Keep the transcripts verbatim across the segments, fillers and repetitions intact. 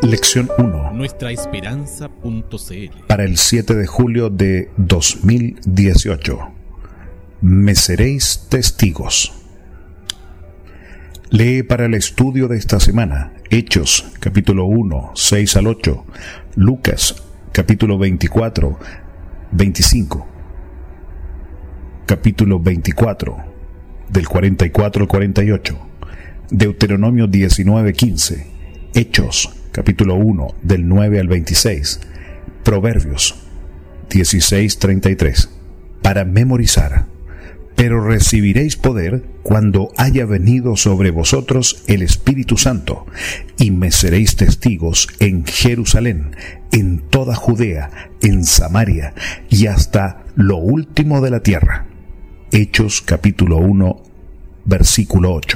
Lección uno. Nuestra Esperanza punto c l. Para el siete de julio de dos mil dieciocho. Me seréis testigos. Lee para el estudio de esta semana Hechos, capítulo uno, seis al ocho, Lucas, capítulo veinticuatro, veinticinco, capítulo veinticuatro, del cuarenta y cuatro al cuarenta y ocho, Deuteronomio diecinueve, quince, Hechos, capítulo uno, del nueve al veintiséis, Proverbios dieciséis, treinta y tres, para memorizar. Pero recibiréis poder cuando haya venido sobre vosotros el Espíritu Santo, y me seréis testigos en Jerusalén, en toda Judea, en Samaria, y hasta lo último de la tierra. Hechos capítulo uno, versículo ocho.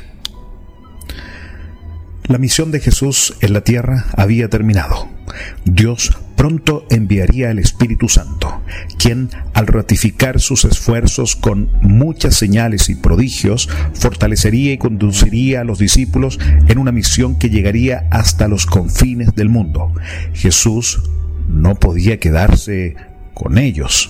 La misión de Jesús en la tierra había terminado. Dios pronto enviaría el Espíritu Santo, quien, al ratificar sus esfuerzos con muchas señales y prodigios, fortalecería y conduciría a los discípulos en una misión que llegaría hasta los confines del mundo. Jesús no podía quedarse con ellos.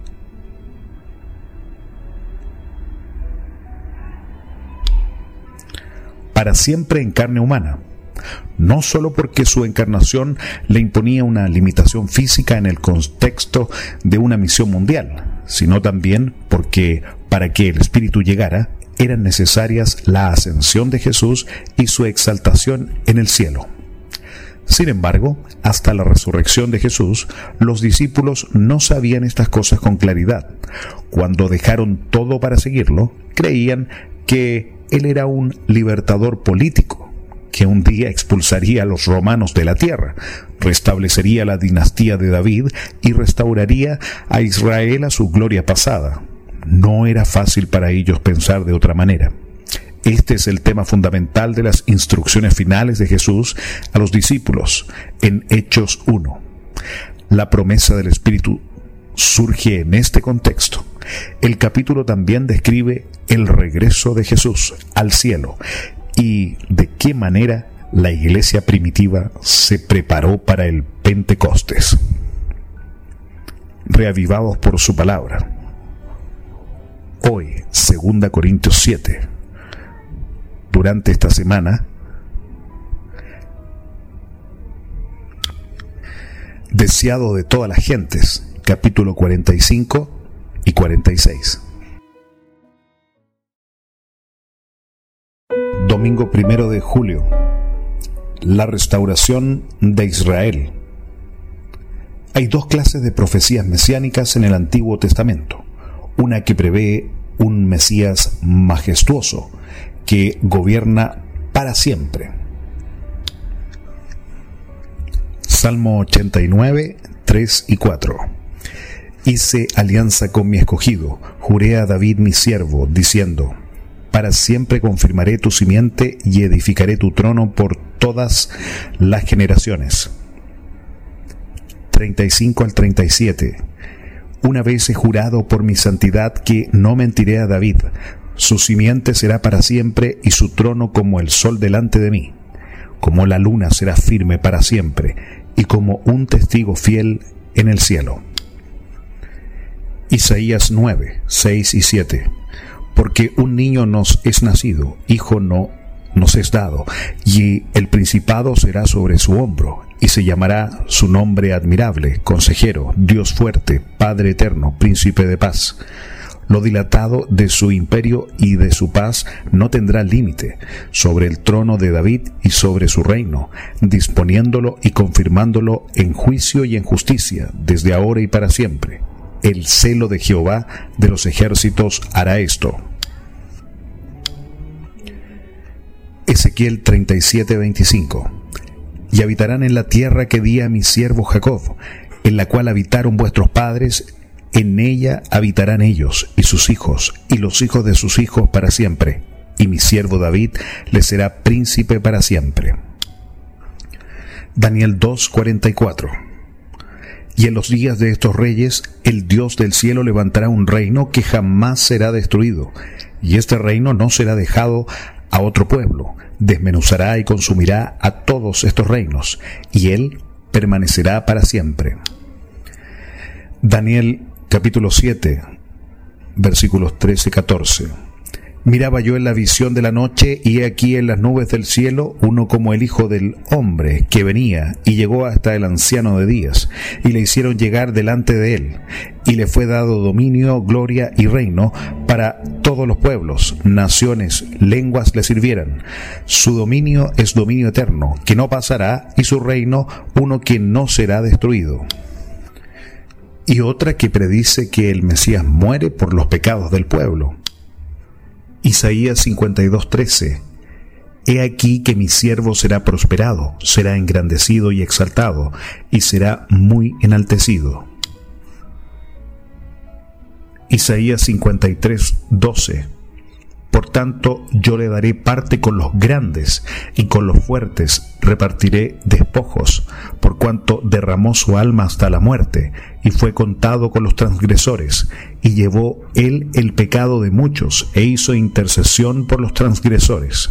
Para siempre en carne humana, no solo porque su encarnación le imponía una limitación física en el contexto de una misión mundial, sino también porque para que el Espíritu llegara eran necesarias la ascensión de Jesús y su exaltación en el cielo. Sin embargo, hasta la resurrección de Jesús, los discípulos no sabían estas cosas con claridad. Cuando dejaron todo para seguirlo, creían que Él era un libertador político, que un día expulsaría a los romanos de la tierra, restablecería la dinastía de David y restauraría a Israel a su gloria pasada. No era fácil para ellos pensar de otra manera. Este es el tema fundamental de las instrucciones finales de Jesús a los discípulos en Hechos uno. La promesa del Espíritu surge en este contexto. El capítulo también describe el regreso de Jesús al cielo y de qué manera la iglesia primitiva se preparó para el Pentecostés. Reavivados por su palabra. Hoy, segunda Corintios siete. Durante esta semana, deseado de todas las gentes, capítulo cuarenta y cinco y cuarenta y seis. Domingo primero de julio. La restauración de Israel. Hay dos clases de profecías mesiánicas en el Antiguo Testamento. Una que prevé un Mesías majestuoso que gobierna para siempre. Salmo ochenta y nueve, tres y cuatro. Hice alianza con mi escogido, juré a David mi siervo, diciendo: para siempre confirmaré tu simiente y edificaré tu trono por todas las generaciones. treinta y cinco al treinta y siete. Una vez he jurado por mi santidad que no mentiré a David. Su simiente será para siempre y su trono como el sol delante de mí. Como la luna será firme para siempre y como un testigo fiel en el cielo. Isaías nueve, seis y siete. Porque un niño nos es nacido, hijo no nos es dado, y el principado será sobre su hombro, y se llamará su nombre admirable, consejero, Dios fuerte, Padre eterno, príncipe de paz. Lo dilatado de su imperio y de su paz no tendrá límite, sobre el trono de David y sobre su reino, disponiéndolo y confirmándolo en juicio y en justicia, desde ahora y para siempre. El celo de Jehová de los ejércitos hará esto. Ezequiel treinta y siete, veinticinco. Y habitarán en la tierra que di a mi siervo Jacob, en la cual habitaron vuestros padres, en ella habitarán ellos y sus hijos, y los hijos de sus hijos para siempre, y mi siervo David les será príncipe para siempre. Daniel dos, cuarenta y cuatro. Y en los días de estos reyes, el Dios del cielo levantará un reino que jamás será destruido, y este reino no será dejado a otro pueblo, desmenuzará y consumirá a todos estos reinos, y él permanecerá para siempre. Daniel capítulo siete, versículos trece y catorce. Miraba yo en la visión de la noche, y he aquí en las nubes del cielo uno como el Hijo del Hombre, que venía y llegó hasta el anciano de días, y le hicieron llegar delante de él, y le fue dado dominio, gloria y reino para todos los pueblos, naciones, lenguas le sirvieran. Su dominio es dominio eterno, que no pasará, y su reino uno que no será destruido. Y otra que predice que el Mesías muere por los pecados del pueblo. Isaías cincuenta y dos, trece. He aquí que mi siervo será prosperado, será engrandecido y exaltado, y será muy enaltecido. Isaías cincuenta y tres, doce. Por tanto, yo le daré parte con los grandes, y con los fuertes repartiré despojos, por cuanto derramó su alma hasta la muerte, y fue contado con los transgresores, y llevó él el pecado de muchos, e hizo intercesión por los transgresores.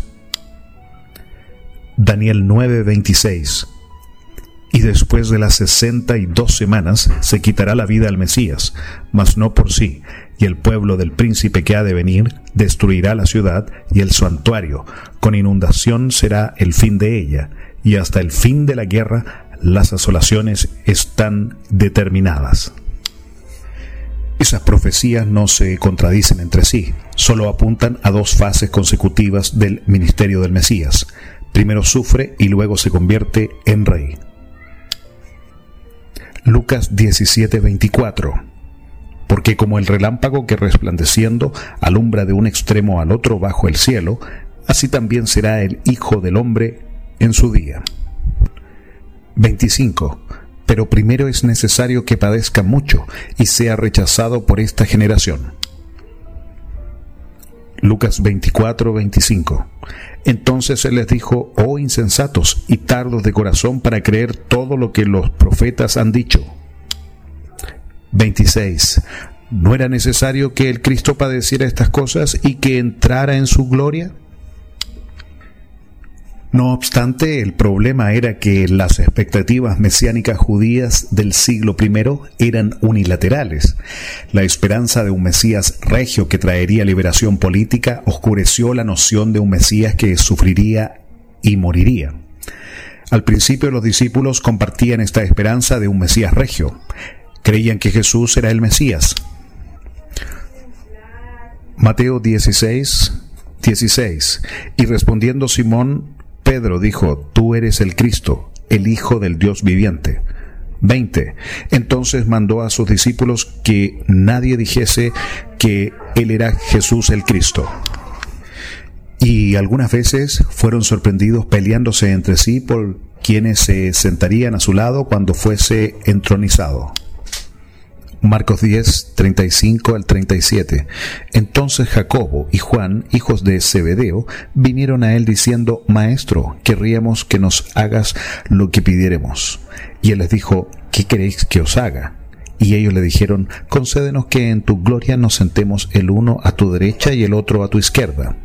Daniel nueve, veintiséis. Y después de las sesenta y dos semanas se quitará la vida al Mesías, mas no por sí, y el pueblo del príncipe que ha de venir destruirá la ciudad y el santuario, con inundación será el fin de ella, y hasta el fin de la guerra las asolaciones están determinadas. Esas profecías no se contradicen entre sí, solo apuntan a dos fases consecutivas del ministerio del Mesías. Primero sufre y luego se convierte en rey. Lucas diecisiete, veinticuatro. Porque como el relámpago que resplandeciendo alumbra de un extremo al otro bajo el cielo, así también será el Hijo del Hombre en su día. veinticinco. Pero primero es necesario que padezca mucho y sea rechazado por esta generación. Lucas veinticuatro, veinticinco. Entonces él les dijo: oh insensatos y tardos de corazón para creer todo lo que los profetas han dicho. veintiséis. ¿No era necesario que el Cristo padeciera estas cosas y que entrara en su gloria? No obstante, el problema era que las expectativas mesiánicas judías del siglo primero eran unilaterales. La esperanza de un Mesías regio que traería liberación política oscureció la noción de un Mesías que sufriría y moriría. Al principio los discípulos compartían esta esperanza de un Mesías regio. Creían que Jesús era el Mesías. Mateo dieciséis, dieciséis. Y respondiendo Simón Pedro dijo: tú eres el Cristo, el Hijo del Dios viviente. veinte. Entonces mandó a sus discípulos que nadie dijese que él era Jesús el Cristo. Y algunas veces fueron sorprendidos peleándose entre sí por quienes se sentarían a su lado cuando fuese entronizado. Marcos diez, treinta y cinco al treinta y siete. Entonces Jacobo y Juan, hijos de Zebedeo, vinieron a él diciendo: Maestro, querríamos que nos hagas lo que pidiéremos. Y él les dijo: ¿qué queréis que os haga? Y ellos le dijeron: concédenos que en tu gloria nos sentemos el uno a tu derecha y el otro a tu izquierda.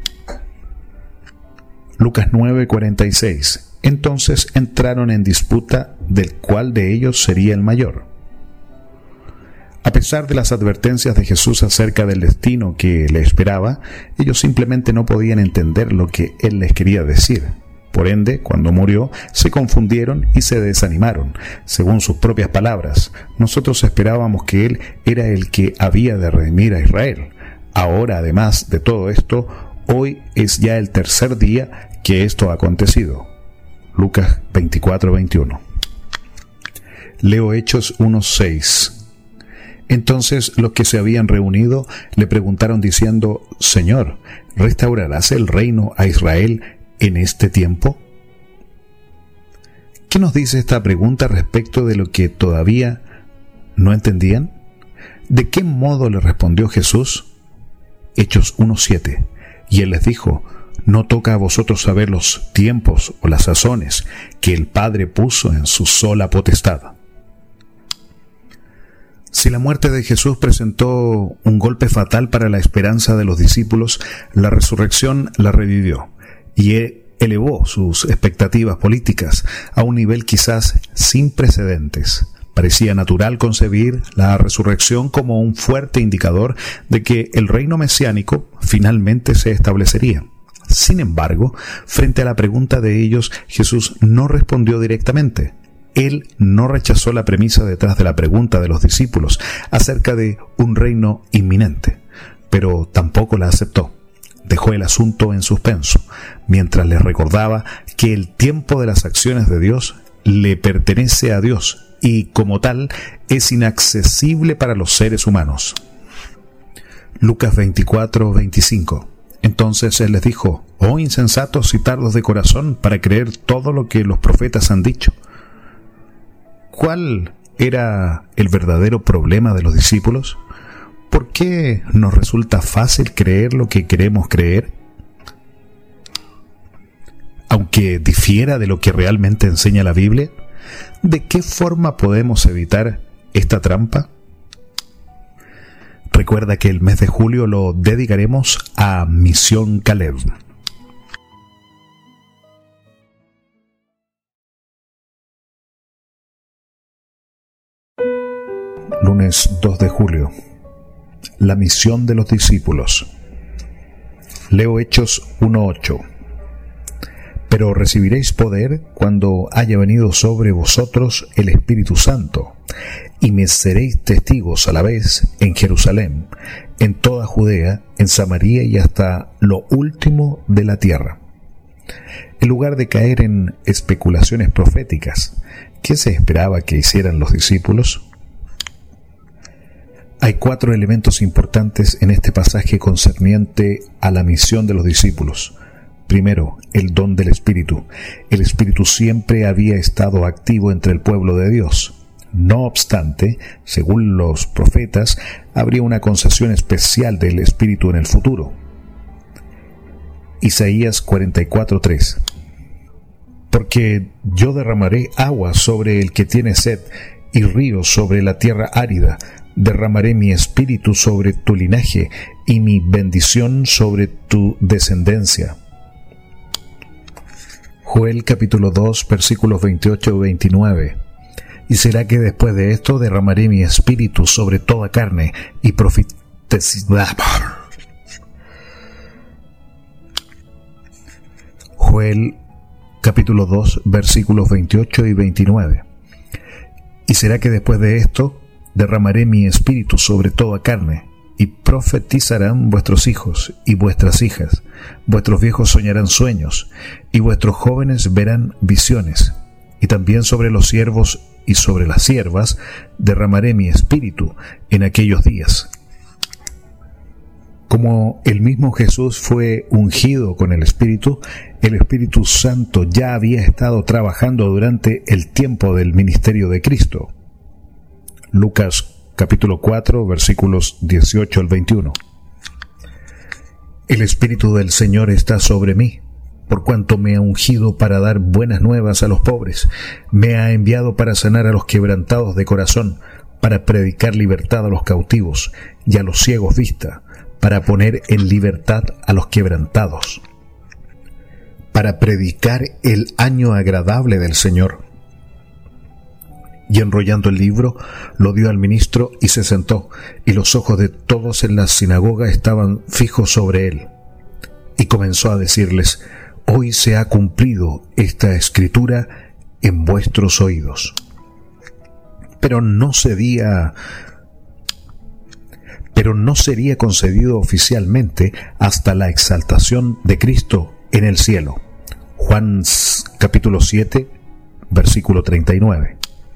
Lucas nueve, cuarenta y seis. Entonces entraron en disputa del cuál de ellos sería el mayor. A pesar de las advertencias de Jesús acerca del destino que le esperaba, ellos simplemente no podían entender lo que él les quería decir. Por ende, cuando murió, se confundieron y se desanimaron. Según sus propias palabras, nosotros esperábamos que él era el que había de redimir a Israel. Ahora, además de todo esto, hoy es ya el tercer día que esto ha acontecido. Lucas veinticuatro, veintiuno. Leo Hechos uno, seis. Entonces los que se habían reunido le preguntaron diciendo: Señor, ¿restaurarás el reino a Israel en este tiempo? ¿Qué nos dice esta pregunta respecto de lo que todavía no entendían? ¿De qué modo le respondió Jesús? Hechos uno, siete. Y él les dijo: no toca a vosotros saber los tiempos o las sazones que el Padre puso en su sola potestad. Si la muerte de Jesús presentó un golpe fatal para la esperanza de los discípulos, la resurrección la revivió. Y elevó sus expectativas políticas a un nivel quizás sin precedentes. Parecía natural concebir la resurrección como un fuerte indicador de que el reino mesiánico finalmente se establecería. Sin embargo, frente a la pregunta de ellos, Jesús no respondió directamente. Él no rechazó la premisa detrás de la pregunta de los discípulos acerca de un reino inminente, pero tampoco la aceptó. Dejó el asunto en suspenso, mientras les recordaba que el tiempo de las acciones de Dios le pertenece a Dios y, como tal, es inaccesible para los seres humanos. Lucas veinticuatro, veinticinco. Entonces Él les dijo: «Oh insensatos y tardos de corazón para creer todo lo que los profetas han dicho». ¿Cuál era el verdadero problema de los discípulos? ¿Por qué nos resulta fácil creer lo que queremos creer, aunque difiera de lo que realmente enseña la Biblia? ¿De qué forma podemos evitar esta trampa? Recuerda que el mes de julio lo dedicaremos a Misión Caleb. Lunes dos de julio. La misión de los discípulos. Leo Hechos uno ocho. Pero recibiréis poder cuando haya venido sobre vosotros el Espíritu Santo, y me seréis testigos a la vez en Jerusalén, en toda Judea, en Samaria y hasta lo último de la tierra. En lugar de caer en especulaciones proféticas, ¿qué se esperaba que hicieran los discípulos? Hay cuatro elementos importantes en este pasaje concerniente a la misión de los discípulos. Primero, el don del Espíritu. El Espíritu siempre había estado activo entre el pueblo de Dios. No obstante, según los profetas, habría una concesión especial del Espíritu en el futuro. Isaías cuarenta y cuatro, tres. Porque yo derramaré agua sobre el que tiene sed y ríos sobre la tierra árida. Derramaré mi espíritu sobre tu linaje y mi bendición sobre tu descendencia. Joel capítulo dos, versículos veintiocho y veintinueve. Y será que después de esto derramaré mi espíritu sobre toda carne y profetizaré. Joel capítulo dos, versículos veintiocho y veintinueve. Y será que después de esto derramaré mi espíritu sobre toda carne, y profetizarán vuestros hijos y vuestras hijas, vuestros viejos soñarán sueños, y vuestros jóvenes verán visiones, y también sobre los siervos y sobre las siervas derramaré mi espíritu en aquellos días. Como el mismo Jesús fue ungido con el Espíritu, el Espíritu Santo ya había estado trabajando durante el tiempo del ministerio de Cristo. Lucas capítulo cuatro, versículos dieciocho al veintiuno. El Espíritu del Señor está sobre mí, por cuanto me ha ungido para dar buenas nuevas a los pobres, me ha enviado para sanar a los quebrantados de corazón, para predicar libertad a los cautivos y a los ciegos vista, para poner en libertad a los quebrantados, para predicar el año agradable del Señor. Y enrollando el libro, lo dio al ministro y se sentó, y los ojos de todos en la sinagoga estaban fijos sobre él. Y comenzó a decirles: hoy se ha cumplido esta escritura en vuestros oídos. Pero no sería, pero no sería concedido oficialmente hasta la exaltación de Cristo en el cielo. Juan capítulo siete, versículo treinta y nueve.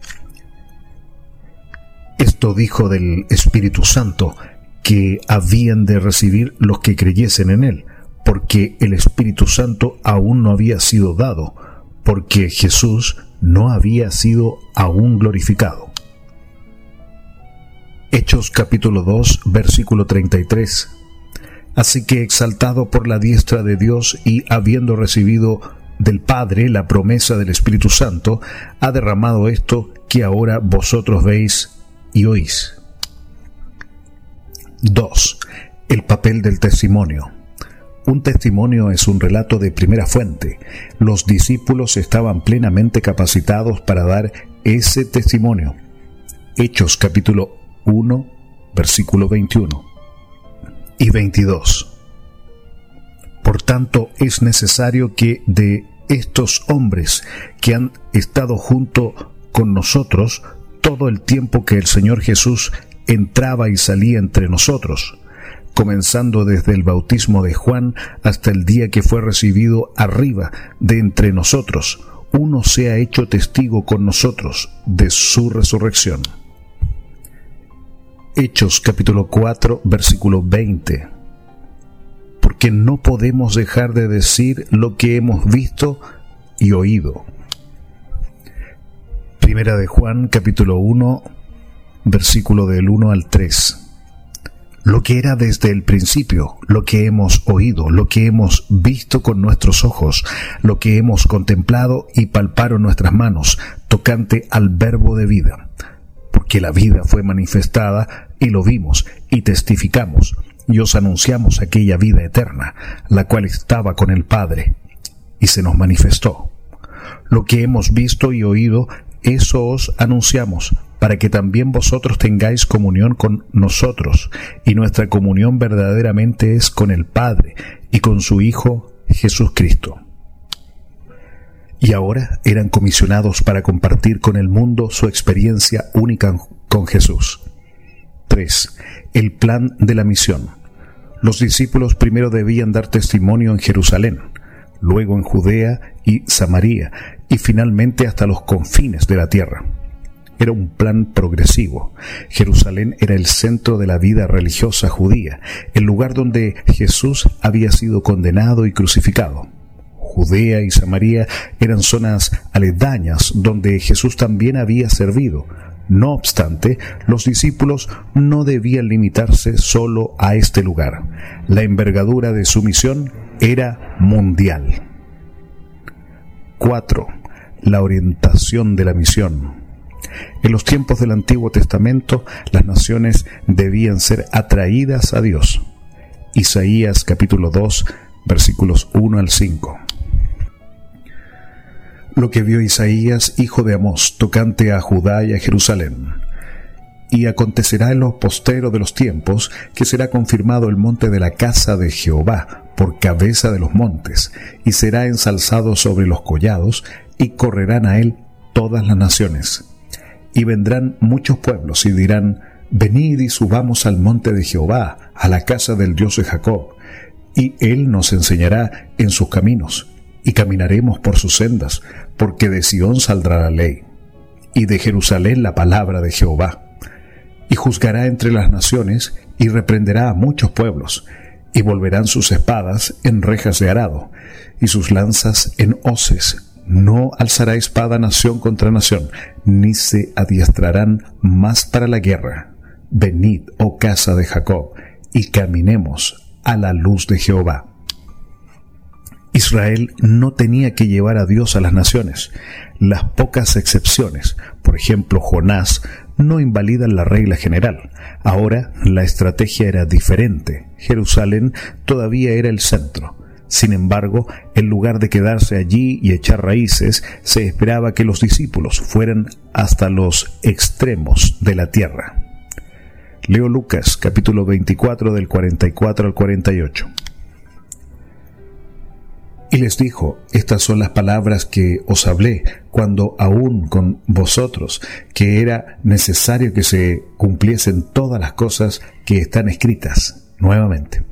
Esto dijo del Espíritu Santo, que habían de recibir los que creyesen en él, porque el Espíritu Santo aún no había sido dado, porque Jesús no había sido aún glorificado. Hechos capítulo dos, versículo treinta y tres. Así que, exaltado por la diestra de Dios y habiendo recibido del Padre la promesa del Espíritu Santo, ha derramado esto que ahora vosotros veis y oís. dos. El papel del testimonio. Un testimonio es un relato de primera fuente. Los discípulos estaban plenamente capacitados para dar ese testimonio. Hechos capítulo uno, versículo veintiuno y veintidós. Por tanto, es necesario que de estos hombres que han estado junto con nosotros todo el tiempo que el Señor Jesús entraba y salía entre nosotros, comenzando desde el bautismo de Juan hasta el día que fue recibido arriba de entre nosotros, uno sea hecho testigo con nosotros de su resurrección. Hechos capítulo cuatro, versículo veinte. Porque no podemos dejar de decir lo que hemos visto y oído. Primera de Juan capítulo uno, versículo del uno al tres. Lo que era desde el principio, lo que hemos oído, lo que hemos visto con nuestros ojos, lo que hemos contemplado y palparon nuestras manos, tocante al verbo de vida. Porque la vida fue manifestada y lo vimos y testificamos, y os anunciamos aquella vida eterna, la cual estaba con el Padre, y se nos manifestó. Lo que hemos visto y oído, eso os anunciamos, para que también vosotros tengáis comunión con nosotros, y nuestra comunión verdaderamente es con el Padre y con su Hijo Jesucristo. Y ahora eran comisionados para compartir con el mundo su experiencia única con Jesús. tres. El plan de la misión. Los discípulos primero debían dar testimonio en Jerusalén, luego en Judea y Samaria, y finalmente hasta los confines de la tierra. Era un plan progresivo. Jerusalén era el centro de la vida religiosa judía, el lugar donde Jesús había sido condenado y crucificado. Judea y Samaria eran zonas aledañas donde Jesús también había servido. No obstante, los discípulos no debían limitarse solo a este lugar. La envergadura de su misión era mundial. cuatro. La orientación de la misión. En los tiempos del Antiguo Testamento, las naciones debían ser atraídas a Dios. Isaías capítulo dos, versículos uno al cinco. Lo que vio Isaías, hijo de Amós, tocante a Judá y a Jerusalén. Y acontecerá en lo postero de los tiempos, que será confirmado el monte de la casa de Jehová, por cabeza de los montes, y será ensalzado sobre los collados, y correrán a él todas las naciones. Y vendrán muchos pueblos, y dirán, venid y subamos al monte de Jehová, a la casa del Dios de Jacob, y él nos enseñará en sus caminos, y caminaremos por sus sendas, porque de Sión saldrá la ley, y de Jerusalén la palabra de Jehová. Y juzgará entre las naciones, y reprenderá a muchos pueblos, y volverán sus espadas en rejas de arado, y sus lanzas en hoces. No alzará espada nación contra nación, ni se adiestrarán más para la guerra. Venid, oh casa de Jacob, y caminemos a la luz de Jehová. Israel no tenía que llevar a Dios a las naciones. Las pocas excepciones, por ejemplo Jonás, no invalidan la regla general. Ahora la estrategia era diferente. Jerusalén todavía era el centro. Sin embargo, en lugar de quedarse allí y echar raíces, se esperaba que los discípulos fueran hasta los extremos de la tierra. Leo Lucas, capítulo veinticuatro, del cuarenta y cuatro al cuarenta y ocho. Y les dijo, estas son las palabras que os hablé cuando aún con vosotros, que era necesario que se cumpliesen todas las cosas que están escritas. Nuevamente.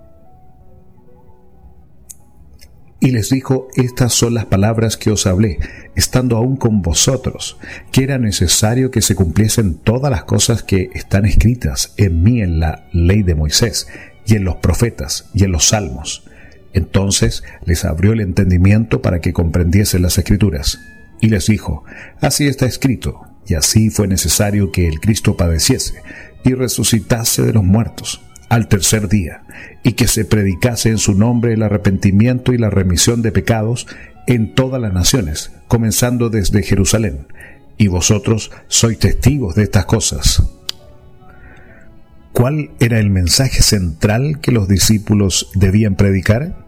Y les dijo, estas son las palabras que os hablé, estando aún con vosotros, que era necesario que se cumpliesen todas las cosas que están escritas en mí en la ley de Moisés, y en los profetas, y en los salmos. Entonces les abrió el entendimiento para que comprendiesen las Escrituras. Y les dijo, así está escrito, y así fue necesario que el Cristo padeciese, y resucitase de los muertos al tercer día, y que se predicase en su nombre el arrepentimiento y la remisión de pecados en todas las naciones, comenzando desde Jerusalén. Y vosotros sois testigos de estas cosas. ¿Cuál era el mensaje central que los discípulos debían predicar?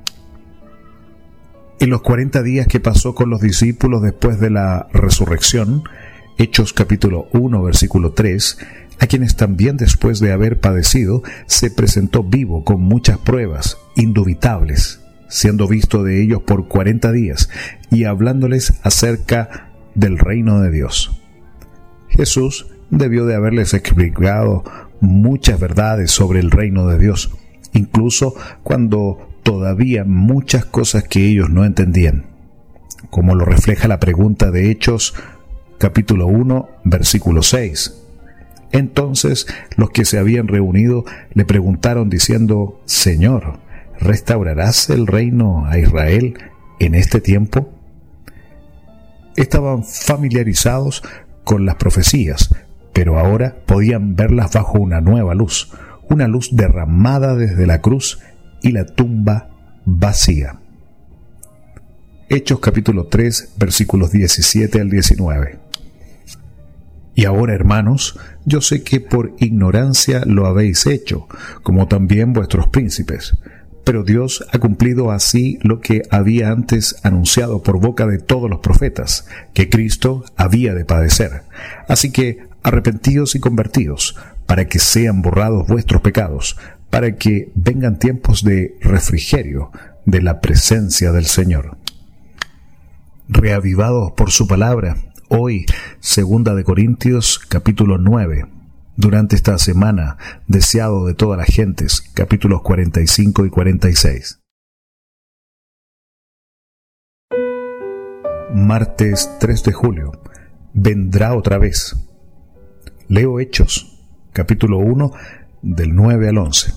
En los cuarenta días que pasó con los discípulos después de la resurrección, Hechos capítulo uno, versículo tres, a quienes también después de haber padecido, se presentó vivo con muchas pruebas indubitables, siendo visto de ellos por cuarenta días y hablándoles acerca del reino de Dios. Jesús debió de haberles explicado muchas verdades sobre el reino de Dios, incluso cuando todavía muchas cosas que ellos no entendían, como lo refleja la pregunta de Hechos capítulo uno, versículo seis. Entonces los que se habían reunido le preguntaron diciendo: Señor, ¿restaurarás el reino a Israel en este tiempo? Estaban familiarizados con las profecías, pero ahora podían verlas bajo una nueva luz, una luz derramada desde la cruz y la tumba vacía. Hechos capítulo tres, versículos diecisiete al diecinueve. Y ahora, hermanos, yo sé que por ignorancia lo habéis hecho, como también vuestros príncipes. Pero Dios ha cumplido así lo que había antes anunciado por boca de todos los profetas, que Cristo había de padecer. Así que arrepentíos y convertíos, para que sean borrados vuestros pecados, para que vengan tiempos de refrigerio de la presencia del Señor. Reavivados por su palabra, hoy, segunda de Corintios, capítulo nueve, durante esta semana, deseado de todas las gentes, capítulos cuarenta y cinco y cuarenta y seis. Martes tres de julio, vendrá otra vez. Leo Hechos, capítulo uno, del nueve al once.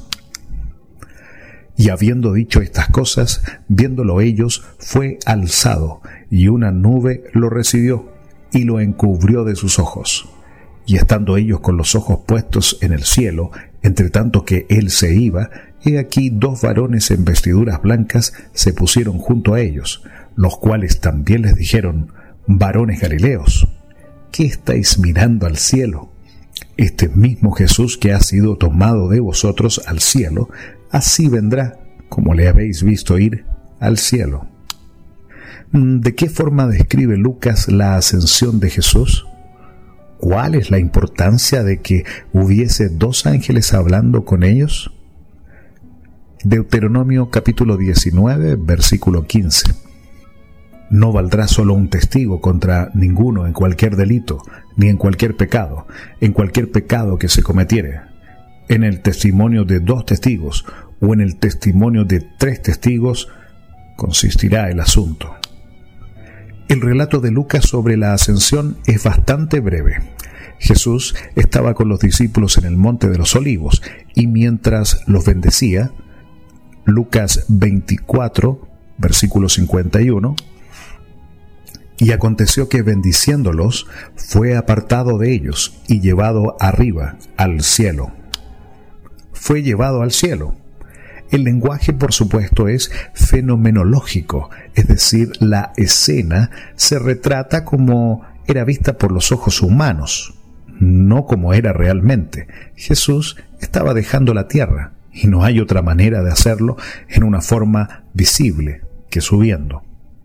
Y habiendo dicho estas cosas, viéndolo ellos, fue alzado, y una nube lo recibió, y lo encubrió de sus ojos. Y estando ellos con los ojos puestos en el cielo, entre tanto que él se iba, he aquí dos varones en vestiduras blancas se pusieron junto a ellos, los cuales también les dijeron: varones galileos, ¿qué estáis mirando al cielo? Este mismo Jesús que ha sido tomado de vosotros al cielo, así vendrá, como le habéis visto ir al cielo. ¿De qué forma describe Lucas la ascensión de Jesús? ¿Cuál es la importancia de que hubiese dos ángeles hablando con ellos? Deuteronomio capítulo diecinueve, versículo quince. No valdrá solo un testigo contra ninguno en cualquier delito, ni en cualquier pecado, en cualquier pecado que se cometiere. En el testimonio de dos testigos o en el testimonio de tres testigos consistirá el asunto. El relato de Lucas sobre la ascensión es bastante breve. Jesús estaba con los discípulos en el Monte de los Olivos y mientras los bendecía, Lucas veinticuatro, versículo cincuenta y uno, y aconteció que bendiciéndolos, fue apartado de ellos y llevado arriba al cielo. Fue llevado al cielo. El lenguaje, por supuesto, es fenomenológico, es decir, la escena se retrata como era vista por los ojos humanos, no como era realmente. Jesús estaba dejando la tierra, y no hay otra manera de hacerlo en una forma visible que subiendo.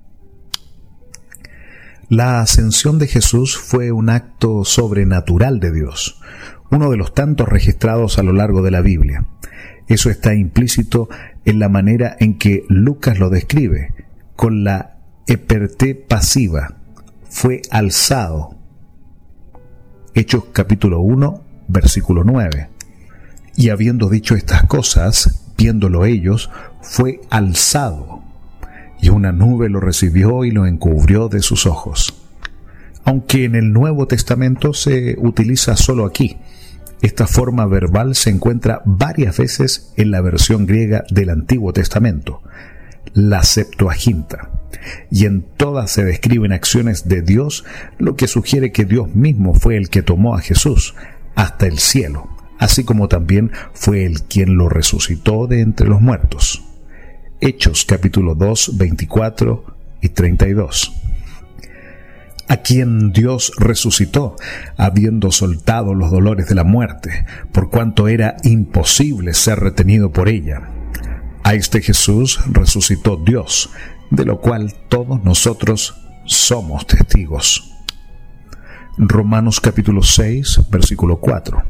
La ascensión de Jesús fue un acto sobrenatural de Dios, uno de los tantos registrados a lo largo de la Biblia. Eso está implícito en la manera en que Lucas lo describe, con la eperté pasiva, fue alzado. Hechos capítulo uno, versículo nueve. Y habiendo dicho estas cosas, viéndolo ellos, fue alzado, y una nube lo recibió y lo encubrió de sus ojos. Aunque en el Nuevo Testamento se utiliza solo aquí, esta forma verbal se encuentra varias veces en la versión griega del Antiguo Testamento, la Septuaginta, y en todas se describen acciones de Dios, lo que sugiere que Dios mismo fue el que tomó a Jesús hasta el cielo, así como también fue el quien lo resucitó de entre los muertos. Hechos capítulo dos, veinticuatro y treinta y dos. a quien Dios resucitó, habiendo soltado los dolores de la muerte, por cuanto era imposible ser retenido por ella. A este Jesús resucitó Dios, de lo cual todos nosotros somos testigos. Romanos capítulo seis, versículo cuatro.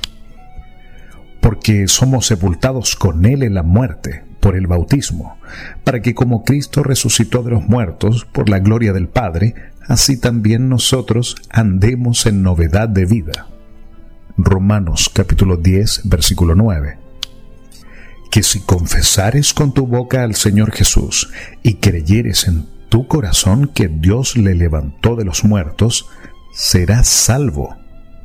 Porque somos sepultados con Él en la muerte, por el bautismo, para que como Cristo resucitó de los muertos por la gloria del Padre, así también nosotros andemos en novedad de vida. Romanos capítulo diez, versículo nueve. Que si confesares con tu boca al Señor Jesús y creyeres en tu corazón que Dios le levantó de los muertos, serás salvo.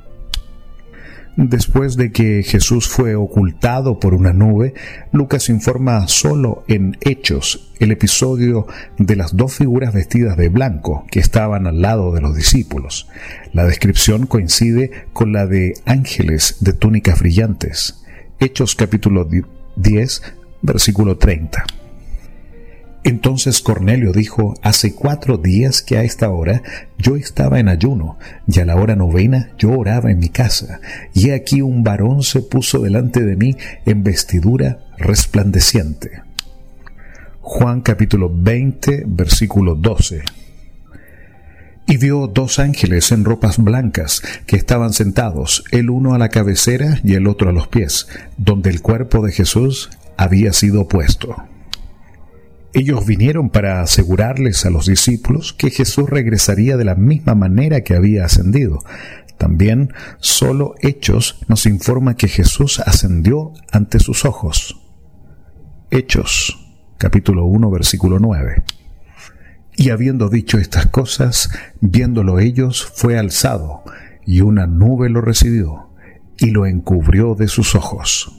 Después de que Jesús fue ocultado por una nube, Lucas informa solo en Hechos el episodio de las dos figuras vestidas de blanco que estaban al lado de los discípulos. La descripción coincide con la de ángeles de túnicas brillantes. Hechos capítulo diez, versículo treinta. Entonces Cornelio dijo: hace cuatro días que a esta hora yo estaba en ayuno, y a la hora novena yo oraba en mi casa, y he aquí un varón se puso delante de mí en vestidura resplandeciente. Juan capítulo veinte, versículo doce. Y vio dos ángeles en ropas blancas, que estaban sentados, el uno a la cabecera y el otro a los pies, donde el cuerpo de Jesús había sido puesto. Ellos vinieron para asegurarles a los discípulos que Jesús regresaría de la misma manera que había ascendido. También solo Hechos nos informa que Jesús ascendió ante sus ojos. Hechos, capítulo uno, versículo nueve. Y habiendo dicho estas cosas, viéndolo ellos, fue alzado, y una nube lo recibió, y lo encubrió de sus ojos.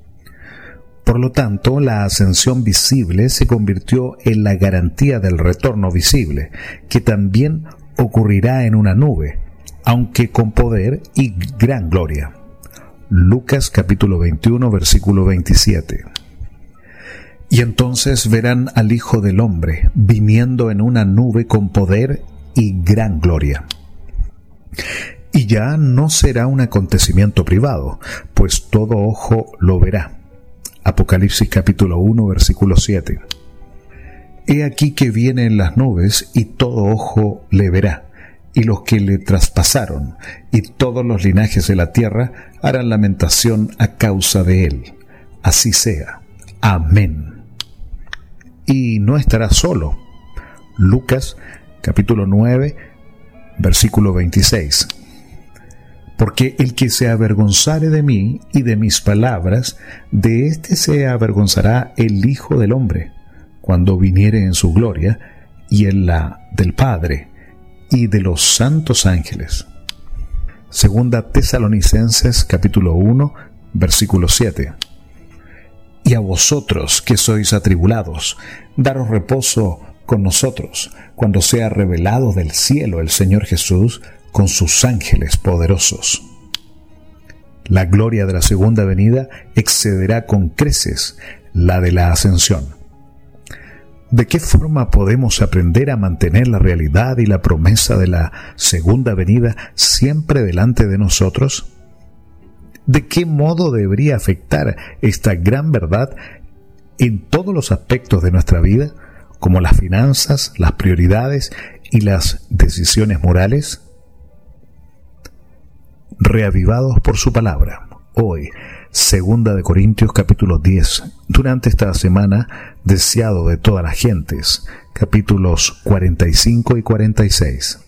Por lo tanto, la ascensión visible se convirtió en la garantía del retorno visible, que también ocurrirá en una nube, aunque con poder y gran gloria. Lucas capítulo veintiuno, versículo veintisiete. Y entonces verán al Hijo del Hombre viniendo en una nube con poder y gran gloria. Y ya no será un acontecimiento privado, pues todo ojo lo verá. Apocalipsis capítulo uno, versículo siete. He aquí que viene en las nubes, y todo ojo le verá, y los que le traspasaron, y todos los linajes de la tierra harán lamentación a causa de él. Así sea. Amén. Y no estará solo. Lucas capítulo nueve, versículo veintiséis. Porque el que se avergonzare de mí y de mis palabras, de éste se avergonzará el Hijo del Hombre, cuando viniere en su gloria, y en la del Padre, y de los santos ángeles. Segunda Tesalonicenses capítulo uno, versículo siete. Y a vosotros que sois atribulados, daros reposo con nosotros, cuando sea revelado del cielo el Señor Jesús, con sus ángeles poderosos. La gloria de la segunda venida excederá con creces la de la ascensión. ¿De qué forma podemos aprender a mantener la realidad y la promesa de la segunda venida siempre delante de nosotros? ¿De qué modo debería afectar esta gran verdad en todos los aspectos de nuestra vida, como las finanzas, las prioridades y las decisiones morales? Reavivados por su palabra. Hoy, Segunda de Corintios capítulo diez. Durante esta semana, deseado de todas las gentes, capítulos cuarenta y cinco y cuarenta y seis.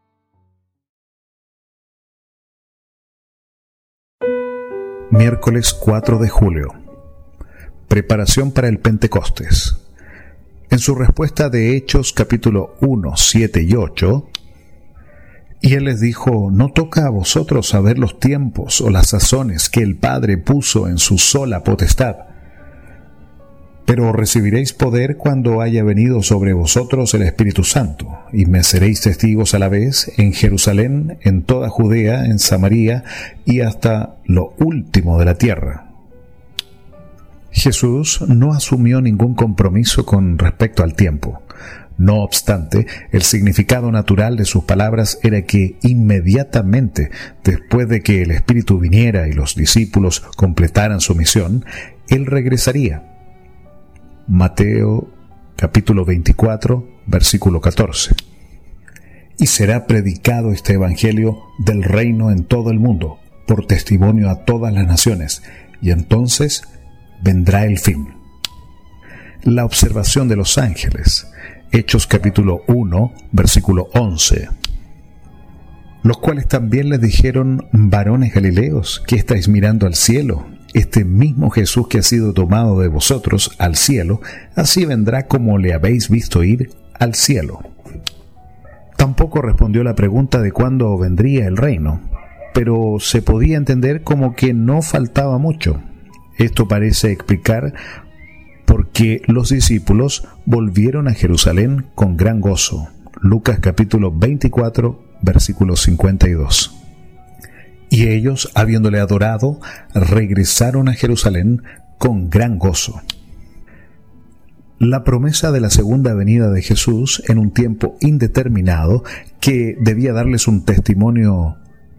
Miércoles cuatro de julio. Preparación para el Pentecostés. En su respuesta de Hechos capítulo uno, siete y ocho, y él les dijo: no toca a vosotros saber los tiempos o las sazones que el Padre puso en su sola potestad, pero recibiréis poder cuando haya venido sobre vosotros el Espíritu Santo, y me seréis testigos a la vez en Jerusalén, en toda Judea, en Samaria y hasta lo último de la tierra. Jesús no asumió ningún compromiso con respecto al tiempo. No obstante, el significado natural de sus palabras era que inmediatamente después de que el Espíritu viniera y los discípulos completaran su misión, Él regresaría. Mateo capítulo veinticuatro, versículo catorce. Y será predicado este Evangelio del reino en todo el mundo, por testimonio a todas las naciones, y entonces vendrá el fin. La observación de los ángeles. Hechos capítulo uno, versículo once. Los cuales también les dijeron: varones galileos, ¿qué estáis mirando al cielo? Este mismo Jesús que ha sido tomado de vosotros al cielo, así vendrá como le habéis visto ir al cielo. Tampoco respondió la pregunta de cuándo vendría el reino, pero se podía entender como que no faltaba mucho. Esto parece explicar porque los discípulos volvieron a Jerusalén con gran gozo. Lucas capítulo veinticuatro, versículo cincuenta y dos. Y ellos, habiéndole adorado, regresaron a Jerusalén con gran gozo. La promesa de la segunda venida de Jesús en un tiempo indeterminado que debía darles un testimonio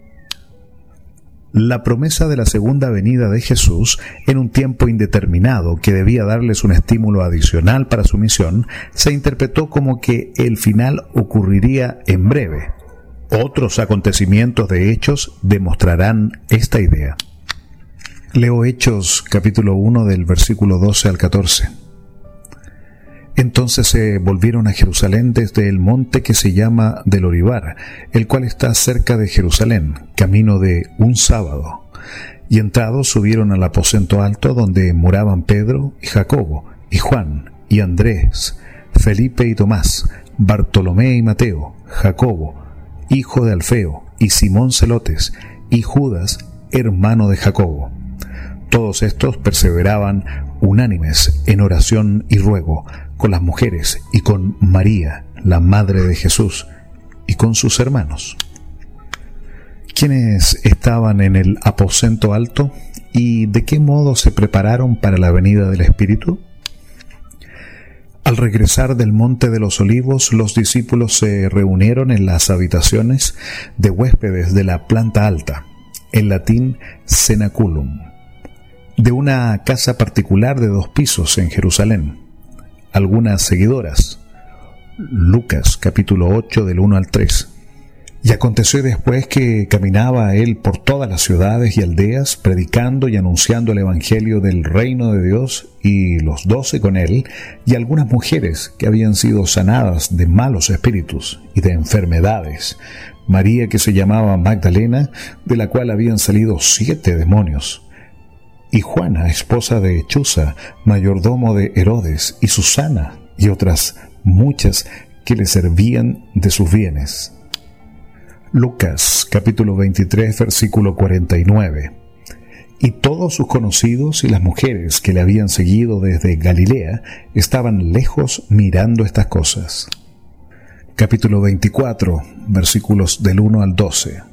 La promesa de la segunda venida de Jesús en un tiempo indeterminado que debía darles un estímulo adicional para su misión, se interpretó como que el final ocurriría en breve. Otros acontecimientos de Hechos demostrarán esta idea. Leo Hechos capítulo uno del versículo doce al catorce. Entonces se volvieron a Jerusalén desde el monte que se llama del Olivar, el cual está cerca de Jerusalén, camino de un sábado. Y entrados subieron al aposento alto donde moraban Pedro y Jacobo, y Juan, y Andrés, Felipe y Tomás, Bartolomé y Mateo, Jacobo, hijo de Alfeo, y Simón Celotes, y Judas, hermano de Jacobo. Todos estos perseveraban unánimes en oración y ruego, con las mujeres y con María, la madre de Jesús, y con sus hermanos. ¿Quiénes estaban en el aposento alto y de qué modo se prepararon para la venida del Espíritu? Al regresar del Monte de los Olivos, los discípulos se reunieron en las habitaciones de huéspedes de la planta alta, en latín cenaculum, de una casa particular de dos pisos en Jerusalén. Algunas seguidoras. Lucas capítulo ocho del uno al tres. Y aconteció después que caminaba él por todas las ciudades y aldeas, predicando y anunciando el evangelio del reino de Dios, y los doce con él, y algunas mujeres que habían sido sanadas de malos espíritus y de enfermedades. María, que se llamaba Magdalena, de la cual habían salido siete demonios. Y Juana, esposa de Chuza, mayordomo de Herodes, y Susana, y otras muchas que le servían de sus bienes. Lucas capítulo veintitrés, versículo cuarenta y nueve. Y todos sus conocidos y las mujeres que le habían seguido desde Galilea estaban lejos mirando estas cosas. Capítulo veinticuatro, versículos del uno al doce.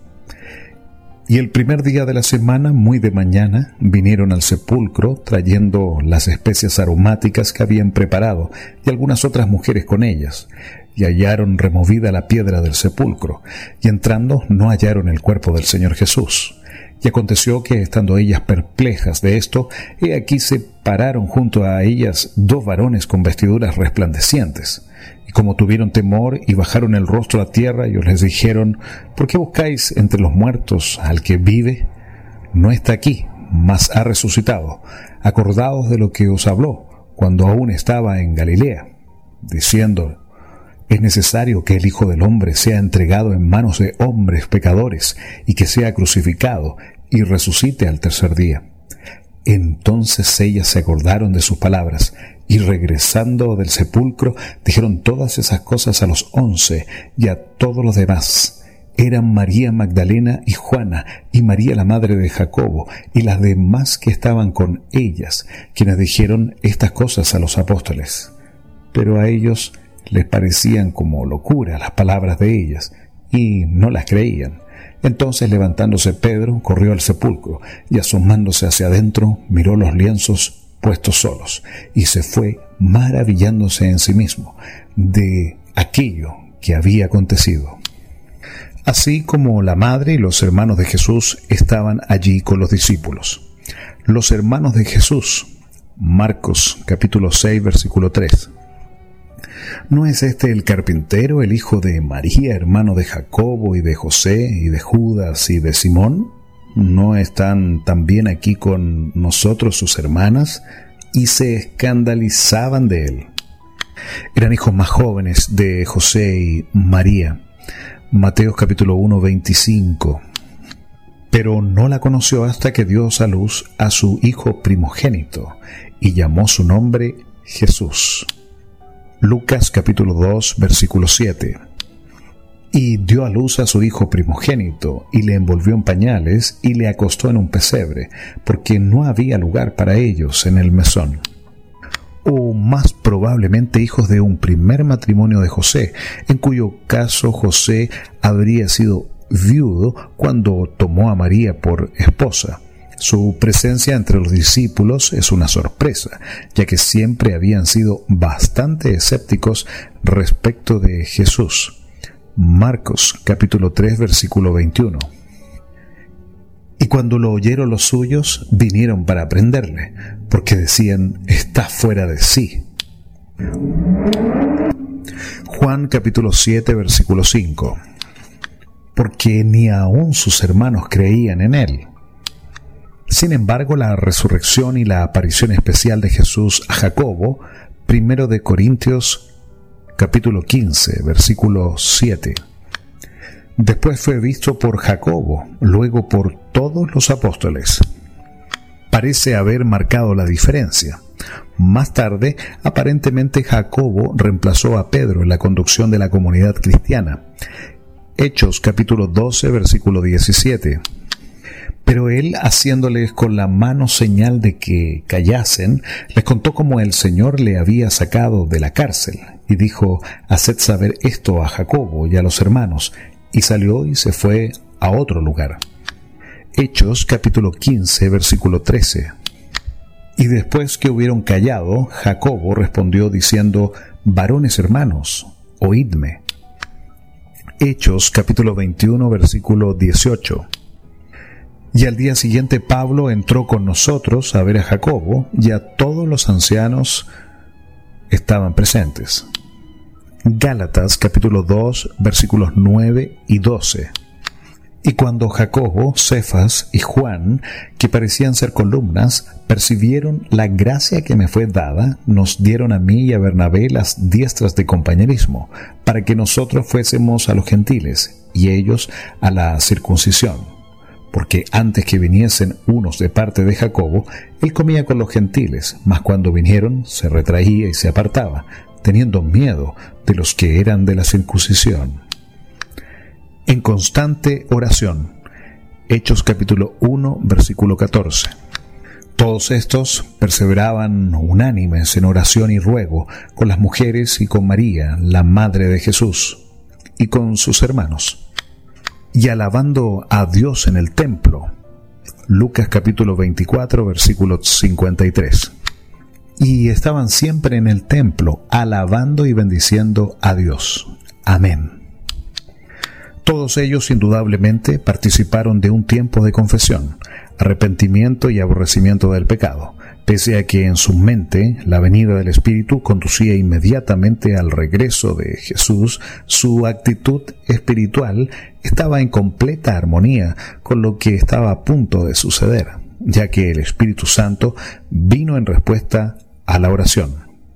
Y el primer día de la semana, muy de mañana, vinieron al sepulcro trayendo las especias aromáticas que habían preparado y algunas otras mujeres con ellas, y hallaron removida la piedra del sepulcro, y entrando no hallaron el cuerpo del Señor Jesús. Y aconteció que, estando ellas perplejas de esto, he aquí se pararon junto a ellas dos varones con vestiduras resplandecientes. Y como tuvieron temor y bajaron el rostro a tierra, ellos les dijeron: ¿por qué buscáis entre los muertos al que vive? No está aquí, mas ha resucitado. Acordaos de lo que os habló cuando aún estaba en Galilea, diciendo: es necesario que el Hijo del Hombre sea entregado en manos de hombres pecadores, y que sea crucificado, y resucite al tercer día. Entonces ellas se acordaron de sus palabras, y regresando del sepulcro, dijeron todas esas cosas a los once y a todos los demás. Eran María Magdalena y Juana, y María la madre de Jacobo, y las demás que estaban con ellas, quienes dijeron estas cosas a los apóstoles. Pero a ellos les parecían como locura las palabras de ellas, y no las creían. Entonces, levantándose Pedro, corrió al sepulcro, y asomándose hacia adentro, miró los lienzos puestos solos, y se fue maravillándose en sí mismo de aquello que había acontecido. Así como la madre y los hermanos de Jesús estaban allí con los discípulos. Los hermanos de Jesús, Marcos capítulo seis, versículo tres. ¿No es este el carpintero, el hijo de María, hermano de Jacobo y de José y de Judas y de Simón? ¿No están también aquí con nosotros sus hermanas? Y se escandalizaban de él. Eran hijos más jóvenes de José y María. Mateo capítulo uno, veinticinco. Pero no la conoció hasta que dio a luz a su hijo primogénito y llamó su nombre Jesús. Lucas capítulo dos, versículo siete. Y dio a luz a su hijo primogénito, y le envolvió en pañales, y le acostó en un pesebre, porque no había lugar para ellos en el mesón. O más probablemente hijos de un primer matrimonio de José, en cuyo caso José habría sido viudo cuando tomó a María por esposa. Su presencia entre los discípulos es una sorpresa, ya que siempre habían sido bastante escépticos respecto de Jesús. Marcos capítulo tres, versículo veintiuno. Y cuando lo oyeron los suyos, vinieron para prenderle, porque decían, está fuera de sí. Juan capítulo siete, versículo cinco. Porque ni aun sus hermanos creían en él. Sin embargo, la resurrección y la aparición especial de Jesús a Jacobo, primero de Corintios capítulo quince, versículo siete. Después fue visto por Jacobo, luego por todos los apóstoles. Parece haber marcado la diferencia. Más tarde, aparentemente Jacobo reemplazó a Pedro en la conducción de la comunidad cristiana. Hechos capítulo doce, versículo diecisiete. Pero él, haciéndoles con la mano señal de que callasen, les contó cómo el Señor le había sacado de la cárcel, y dijo, haced saber esto a Jacobo y a los hermanos, y salió y se fue a otro lugar. Hechos capítulo quince, versículo trece. Y después que hubieron callado, Jacobo respondió diciendo, varones hermanos, oídme. Hechos capítulo veintiuno, versículo dieciocho. Y al día siguiente Pablo entró con nosotros a ver a Jacobo, y a todos los ancianos estaban presentes. Gálatas capítulo dos, versículos nueve y doce. Y cuando Jacobo, Cefas y Juan, que parecían ser columnas, percibieron la gracia que me fue dada, nos dieron a mí y a Bernabé las diestras de compañerismo, para que nosotros fuésemos a los gentiles, y ellos a la circuncisión. Porque antes que viniesen unos de parte de Jacobo, él comía con los gentiles, mas cuando vinieron se retraía y se apartaba, teniendo miedo de los que eran de la circuncisión. En constante oración. Hechos capítulo uno, versículo catorce. Todos estos perseveraban unánimes en oración y ruego con las mujeres y con María, la madre de Jesús, y con sus hermanos. Y alabando a Dios en el templo. Lucas capítulo veinticuatro, versículo cincuenta y tres. Y estaban siempre en el templo, alabando y bendiciendo a Dios. Amén. Todos ellos indudablemente participaron de un tiempo de confesión, arrepentimiento y aborrecimiento del pecado, pese a que en su mente la venida del Espíritu conducía inmediatamente al regreso de Jesús. Su actitud espiritual estaba en completa armonía con lo que estaba a punto de suceder, ya que el Espíritu Santo vino en respuesta a la oración.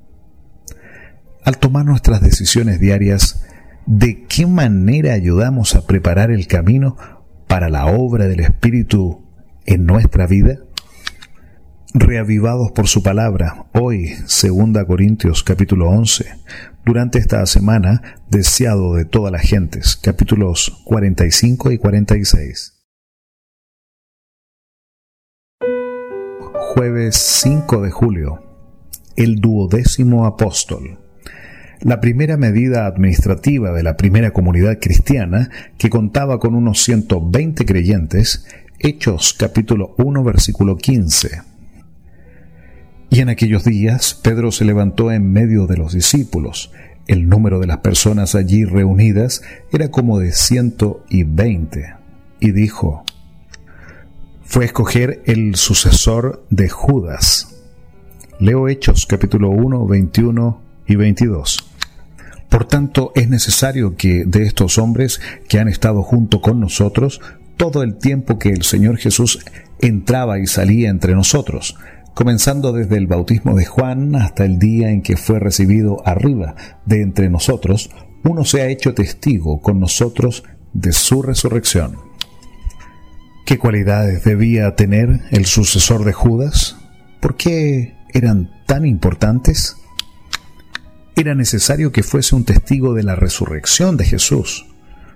Al tomar nuestras decisiones diarias, ¿de qué manera ayudamos a preparar el camino para la obra del Espíritu en nuestra vida? Reavivados por su palabra, hoy, segunda Corintios capítulo once, durante esta semana, deseado de todas las gentes, capítulos cuarenta y cinco y cuarenta y seis. Jueves cinco de julio, el duodécimo apóstol. La primera medida administrativa de la primera comunidad cristiana, que contaba con unos ciento veinte creyentes, Hechos capítulo uno, versículo quince. Y en aquellos días Pedro se levantó en medio de los discípulos, El número de las personas allí reunidas era como de ciento veinte. Y dijo: fue a escoger el sucesor de Judas. Leo Hechos capítulo uno, veintiuno y veintidós. Por tanto, es necesario que de estos hombres que han estado junto con nosotros todo el tiempo que el Señor Jesús entraba y salía entre nosotros, comenzando desde el bautismo de Juan hasta el día en que fue recibido arriba de entre nosotros, uno se ha hecho testigo con nosotros de su resurrección. ¿Qué cualidades debía tener el sucesor de Judas? ¿Por qué eran tan importantes? Era necesario que fuese un testigo de la resurrección de Jesús.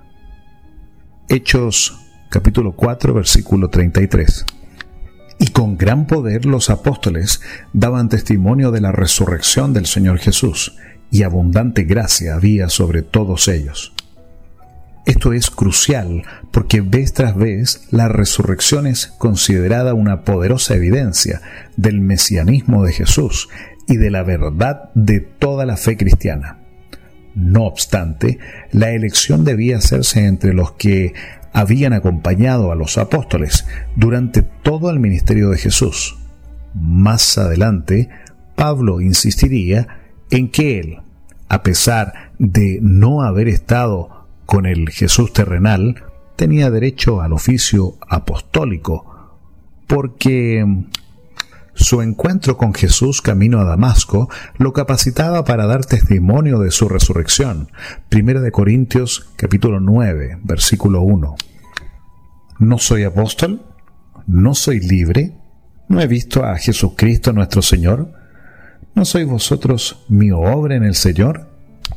Hechos capítulo cuatro, versículo treinta y tres. Y con gran poder los apóstoles daban testimonio de la resurrección del Señor Jesús, y abundante gracia había sobre todos ellos. Esto es crucial porque vez tras vez la resurrección es considerada una poderosa evidencia del mesianismo de Jesús y de la verdad de toda la fe cristiana. No obstante, la elección debía hacerse entre los que habían acompañado a los apóstoles durante todo el ministerio de Jesús. Más adelante, Pablo insistiría en que él, a pesar de no haber estado con el Jesús terrenal, tenía derecho al oficio apostólico, porque su encuentro con Jesús camino a Damasco lo capacitaba para dar testimonio de su resurrección. Primera de Corintios capítulo nueve, versículo uno. ¿No soy apóstol? ¿No soy libre? ¿No he visto a Jesucristo nuestro Señor? ¿No sois vosotros mi obra en el Señor?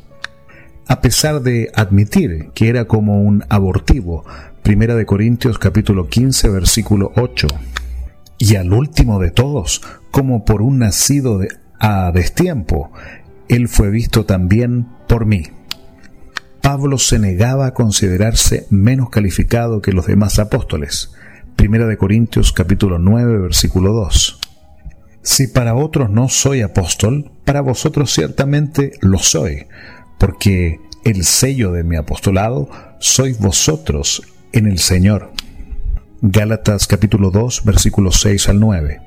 A pesar de admitir que era como un abortivo, Primera de Corintios capítulo quince, versículo ocho. Y al último de todos, como por un nacido de, a destiempo, él fue visto también por mí. Pablo se negaba a considerarse menos calificado que los demás apóstoles. Primera de Corintios capítulo nueve, versículo dos. Si para otros no soy apóstol, para vosotros ciertamente lo soy, porque el sello de mi apostolado sois vosotros en el Señor. Gálatas capítulo dos, versículos seis al nueve.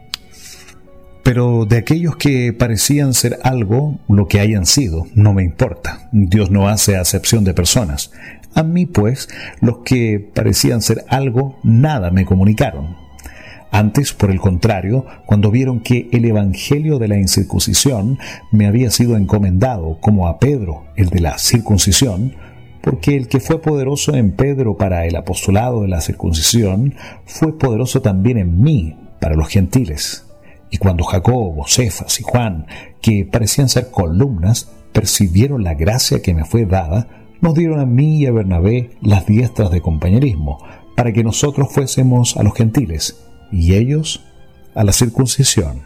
Pero de aquellos que parecían ser algo, lo que hayan sido, no me importa. Dios no hace acepción de personas. A mí, pues, los que parecían ser algo, nada me comunicaron. Antes, por el contrario, cuando vieron que el evangelio de la incircuncisión me había sido encomendado, como a Pedro, el de la circuncisión, porque el que fue poderoso en Pedro para el apostolado de la circuncisión, fue poderoso también en mí para los gentiles. Y cuando Jacobo, Cefas y Juan, que parecían ser columnas, percibieron la gracia que me fue dada, nos dieron a mí y a Bernabé las diestras de compañerismo, para que nosotros fuésemos a los gentiles, y ellos a la circuncisión.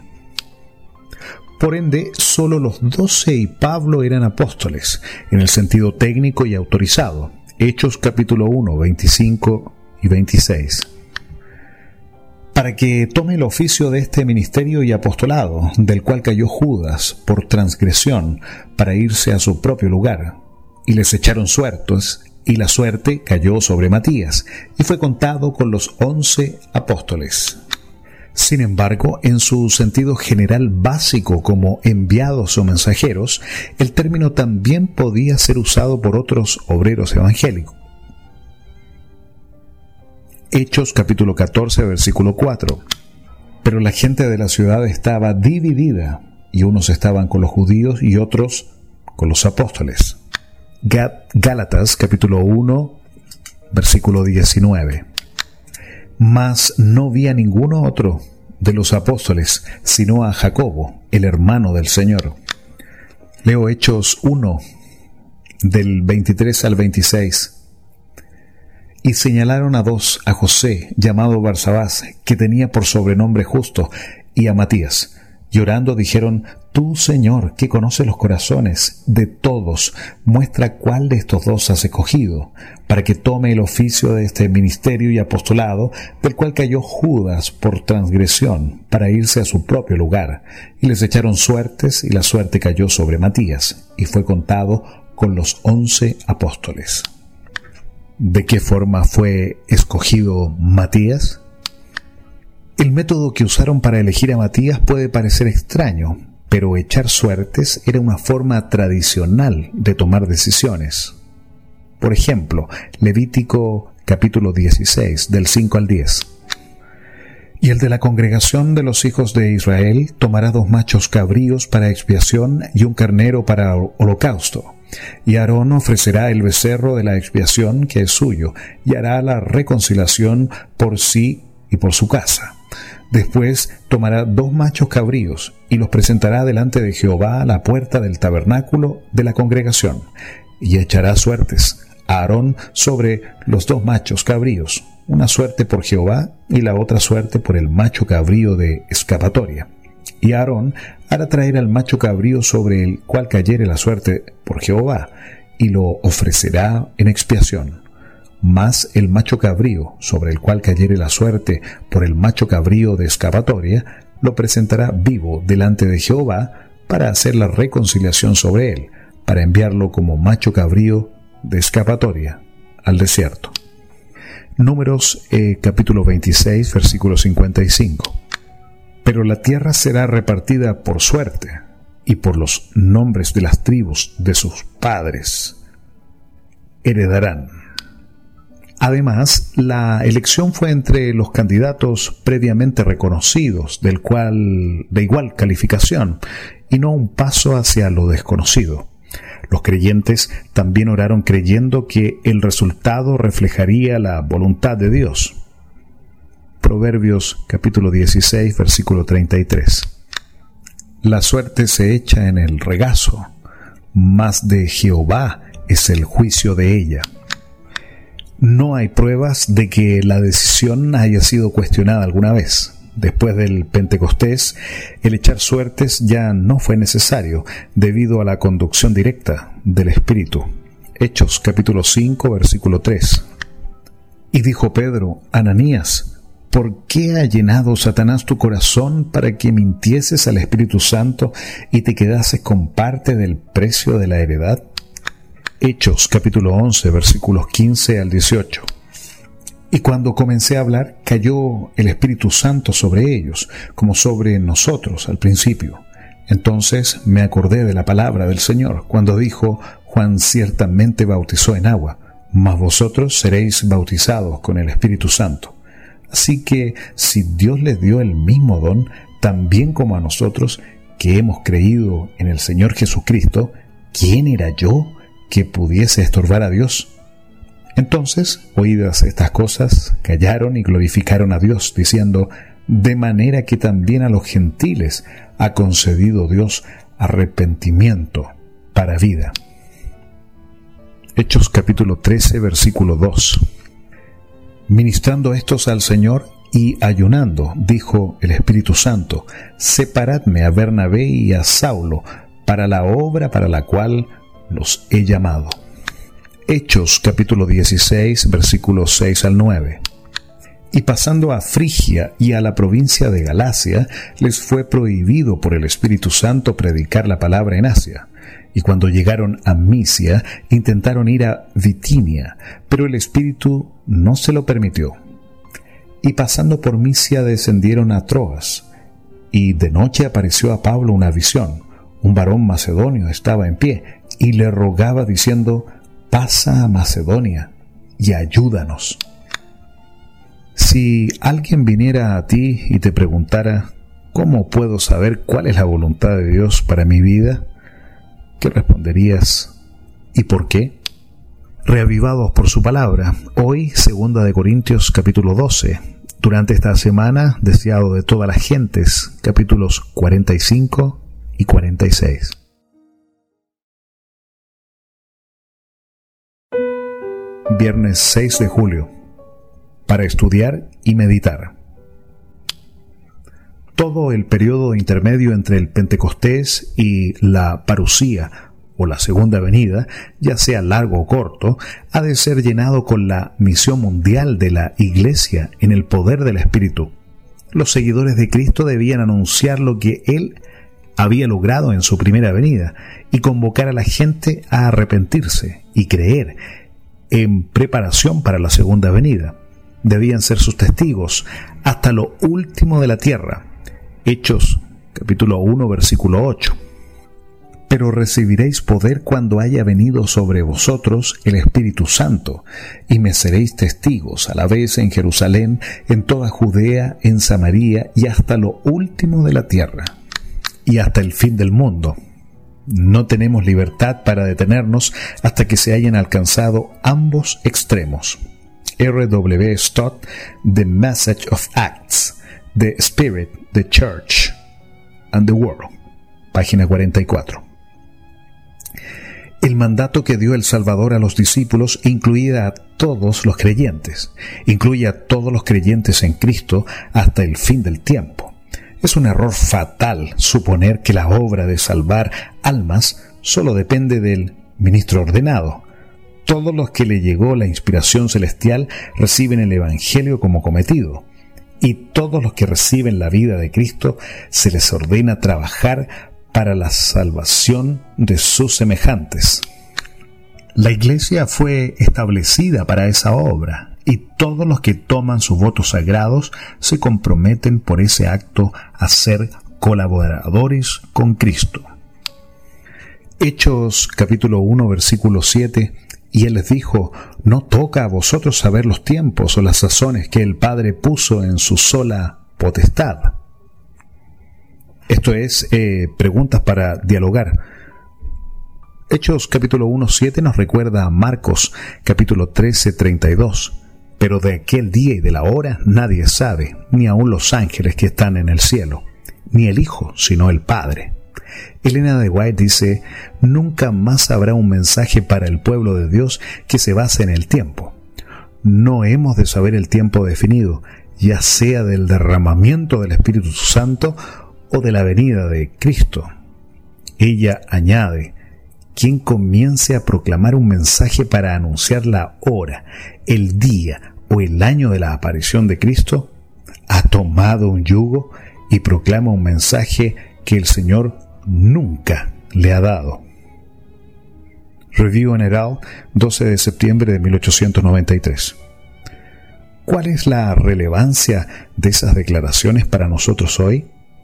Por ende, solo los doce y Pablo eran apóstoles, en el sentido técnico y autorizado. Hechos capítulo uno, veinticinco y veintiséis. Para que tome el oficio de este ministerio y apostolado, del cual cayó Judas por transgresión, para irse a su propio lugar. Y les echaron suertes, y la suerte cayó sobre Matías, y fue contado con los once apóstoles. Sin embargo, en su sentido general básico como enviados o mensajeros, el término también podía ser usado por otros obreros evangélicos. Hechos capítulo catorce, versículo cuatro. Pero la gente de la ciudad estaba dividida, y unos estaban con los judíos y otros con los apóstoles. Gálatas capítulo uno, versículo diecinueve. Mas no vi a ninguno otro de los apóstoles, sino a Jacobo, el hermano del Señor. Leo Hechos uno, del veintitrés al veintiséis. Y señalaron a dos, a José, llamado Barsabás, que tenía por sobrenombre Justo, y a Matías. Y orando dijeron: Tú, Señor, que conoces los corazones de todos, muestra cuál de estos dos has escogido, para que tome el oficio de este ministerio y apostolado, del cual cayó Judas por transgresión, para irse a su propio lugar. Y les echaron suertes, y la suerte cayó sobre Matías, y fue contado con los once apóstoles. ¿De qué forma fue escogido Matías? El método que usaron para elegir a Matías puede parecer extraño, pero echar suertes era una forma tradicional de tomar decisiones. Por ejemplo, Levítico capítulo dieciséis, del cinco al diez. Y el de la congregación de los hijos de Israel tomará dos machos cabríos para expiación y un carnero para holocausto. Y Aarón ofrecerá el becerro de la expiación que es suyo, y hará la reconciliación por sí y por su casa. Después tomará dos machos cabríos y los presentará delante de Jehová a la puerta del tabernáculo de la congregación, y echará suertes a Aarón sobre los dos machos cabríos, una suerte por Jehová y la otra suerte por el macho cabrío de escapatoria. Y Aarón hará traer al macho cabrío sobre el cual cayere la suerte por Jehová, y lo ofrecerá en expiación. Mas el macho cabrío, sobre el cual cayere la suerte por el macho cabrío de escapatoria, lo presentará vivo delante de Jehová para hacer la reconciliación sobre él, para enviarlo como macho cabrío de escapatoria al desierto. Números eh, capítulo veintiséis, versículo cincuenta y cinco. Pero la tierra será repartida por suerte, y por los nombres de las tribus de sus padres heredarán. Además, la elección fue entre los candidatos previamente reconocidos, del cual, de igual calificación, y no un paso hacia lo desconocido. Los creyentes también oraron creyendo que el resultado reflejaría la voluntad de Dios. Proverbios capítulo dieciséis, versículo treinta y tres. La suerte se echa en el regazo, mas de Jehová es el juicio de ella. No hay pruebas de que la decisión haya sido cuestionada alguna vez. Después del Pentecostés, el echar suertes ya no fue necesario, debido a la conducción directa del Espíritu. Hechos capítulo cinco, versículo tres. Y dijo Pedro: Ananías, ¿por qué ha llenado Satanás tu corazón para que mintieses al Espíritu Santo y te quedases con parte del precio de la heredad? Hechos capítulo once, versículos quince al dieciocho. Y cuando comencé a hablar, cayó el Espíritu Santo sobre ellos, como sobre nosotros al principio. Entonces me acordé de la palabra del Señor, cuando dijo: Juan ciertamente bautizó en agua, mas vosotros seréis bautizados con el Espíritu Santo. Así que, si Dios les dio el mismo don, también como a nosotros, que hemos creído en el Señor Jesucristo, ¿quién era yo que pudiese estorbar a Dios? Entonces, oídas estas cosas, callaron y glorificaron a Dios, diciendo: de manera que también a los gentiles ha concedido Dios arrepentimiento para vida. Hechos capítulo trece, versículo dos. Ministrando estos al Señor y ayunando, dijo el Espíritu Santo: separadme a Bernabé y a Saulo para la obra para la cual los he llamado. Hechos capítulo dieciséis, versículos seis al nueve. Y pasando a Frigia y a la provincia de Galacia, les fue prohibido por el Espíritu Santo predicar la palabra en Asia. Y cuando llegaron a Misia, intentaron ir a Bitinia, pero el Espíritu no se lo permitió. Y pasando por Misia descendieron a Troas, y de noche apareció a Pablo una visión. Un varón macedonio estaba en pie, y le rogaba diciendo: pasa a Macedonia y ayúdanos. Si alguien viniera a ti y te preguntara: ¿cómo puedo saber cuál es la voluntad de Dios para mi vida?, ¿qué responderías y por qué? Reavivados por su palabra, hoy segunda de Corintios capítulo doce, durante esta semana, deseado de todas las gentes, capítulos cuarenta y cinco y cuarenta y seis. Viernes seis de julio, para estudiar y meditar. todo el periodo intermedio entre el Pentecostés y la parusía, o la segunda venida, ya sea largo o corto, ha de ser llenado con la misión mundial de la Iglesia en el poder del Espíritu. Los seguidores de Cristo debían anunciar lo que Él había logrado en su primera venida y convocar a la gente a arrepentirse y creer en preparación para la segunda venida. Debían ser sus testigos hasta lo último de la tierra. Hechos capítulo uno versículo ocho. Pero recibiréis poder cuando haya venido sobre vosotros el Espíritu Santo, y me seréis testigos a la vez en Jerusalén, en toda Judea, en Samaria y hasta lo último de la tierra, y hasta el fin del mundo. No tenemos libertad para detenernos hasta que se hayan alcanzado ambos extremos. R W Stott, The Message of Acts, The Spirit, the Church and the World, página cuarenta y cuatro. El mandato que dio el Salvador a los discípulos incluía a todos los creyentes, incluye a todos los creyentes en Cristo hasta el fin del tiempo. Es un error fatal suponer que la obra de salvar almas solo depende del ministro ordenado. Todos los que le llegó la inspiración celestial reciben el Evangelio como cometido, y todos los que reciben la vida de Cristo se les ordena trabajar para la salvación de sus semejantes. La Iglesia fue establecida para esa obra, y todos los que toman sus votos sagrados se comprometen por ese acto a ser colaboradores con Cristo. Hechos capítulo uno versículo siete. Y él les dijo: no toca a vosotros saber los tiempos o las sazones que el Padre puso en su sola potestad. Esto es, eh, preguntas para dialogar. Hechos capítulo uno, siete nos recuerda a Marcos capítulo trece, treinta y dos. Pero de aquel día y de la hora nadie sabe, ni aun los ángeles que están en el cielo, ni el Hijo, sino el Padre. Elena de White dice: nunca más habrá un mensaje para el pueblo de Dios que se base en el tiempo. No hemos de saber el tiempo definido, ya sea del derramamiento del Espíritu Santo o de la venida de Cristo. Ella añade: quien comience a proclamar un mensaje para anunciar la hora, el día o el año de la aparición de Cristo, ha tomado un yugo y proclama un mensaje que el Señor nunca le ha dado. Review and Herald, doce de septiembre de mil ochocientos noventa y tres. ¿Cuál es la relevancia de esas declaraciones para nosotros hoy?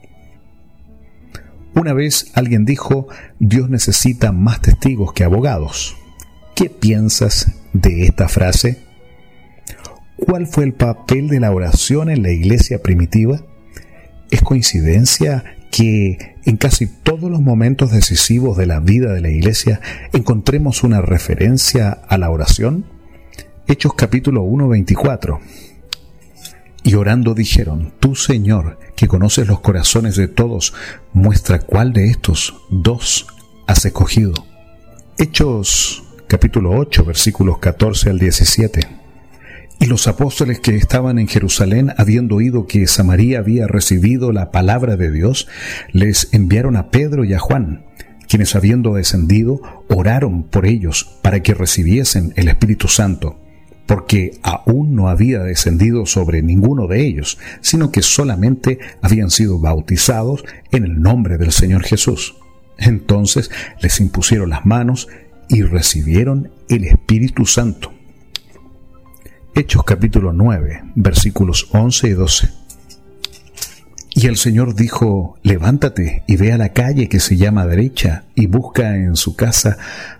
Una vez alguien dijo: Dios necesita más testigos que abogados. ¿Qué piensas de esta frase? ¿Cuál fue el papel de la oración en la iglesia primitiva? ¿Es coincidencia que en casi todos los momentos decisivos de la vida de la iglesia encontremos una referencia a la oración? Hechos capítulo uno, veinticuatro. Y orando dijeron: Tú, Señor, que conoces los corazones de todos, muestra cuál de estos dos has escogido. Hechos capítulo ocho, versículos catorce al diecisiete. Y los apóstoles que estaban en Jerusalén, habiendo oído que Samaria había recibido la palabra de Dios, les enviaron a Pedro y a Juan, quienes, habiendo descendido, oraron por ellos para que recibiesen el Espíritu Santo, porque aún no había descendido sobre ninguno de ellos, sino que solamente habían sido bautizados en el nombre del Señor Jesús. Entonces les impusieron las manos y recibieron el Espíritu Santo. Hechos capítulo nueve, versículos once y doce. Y el Señor dijo: Levántate y ve a la calle que se llama Derecha, y busca en su casa.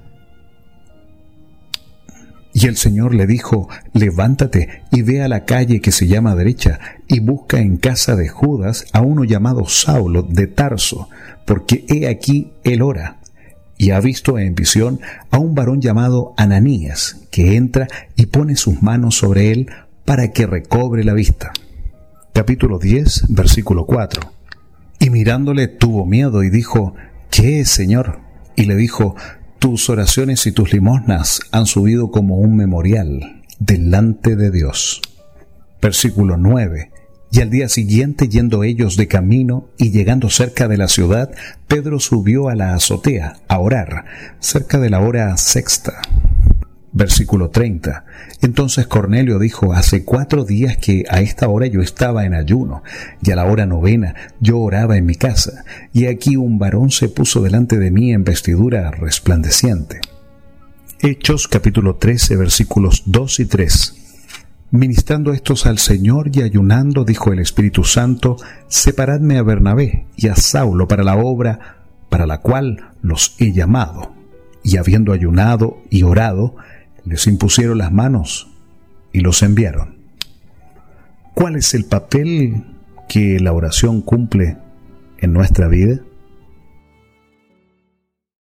Y el Señor le dijo: Levántate y ve a la calle que se llama Derecha, y busca en casa de Judas a uno llamado Saulo de Tarso, porque he aquí él ora. Y ha visto en visión a un varón llamado Ananías, que entra y pone sus manos sobre él para que recobre la vista. Capítulo diez, versículo cuatro. Y mirándole tuvo miedo y dijo: ¿Qué es, Señor? Y le dijo: Tus oraciones y tus limosnas han subido como un memorial delante de Dios. Versículo nueve. Y al día siguiente, yendo ellos de camino y llegando cerca de la ciudad, Pedro subió a la azotea a orar, cerca de la hora sexta. Versículo treinta. Entonces Cornelio dijo: hace cuatro días que a esta hora yo estaba en ayuno, y a la hora novena yo oraba en mi casa, y aquí un varón se puso delante de mí en vestidura resplandeciente. Hechos capítulo trece, versículos dos y tres. Ministrando estos al Señor y ayunando, dijo el Espíritu Santo: separadme a Bernabé y a Saulo para la obra para la cual los he llamado. Y habiendo ayunado y orado, les impusieron las manos y los enviaron. ¿Cuál es el papel que la oración cumple en nuestra vida?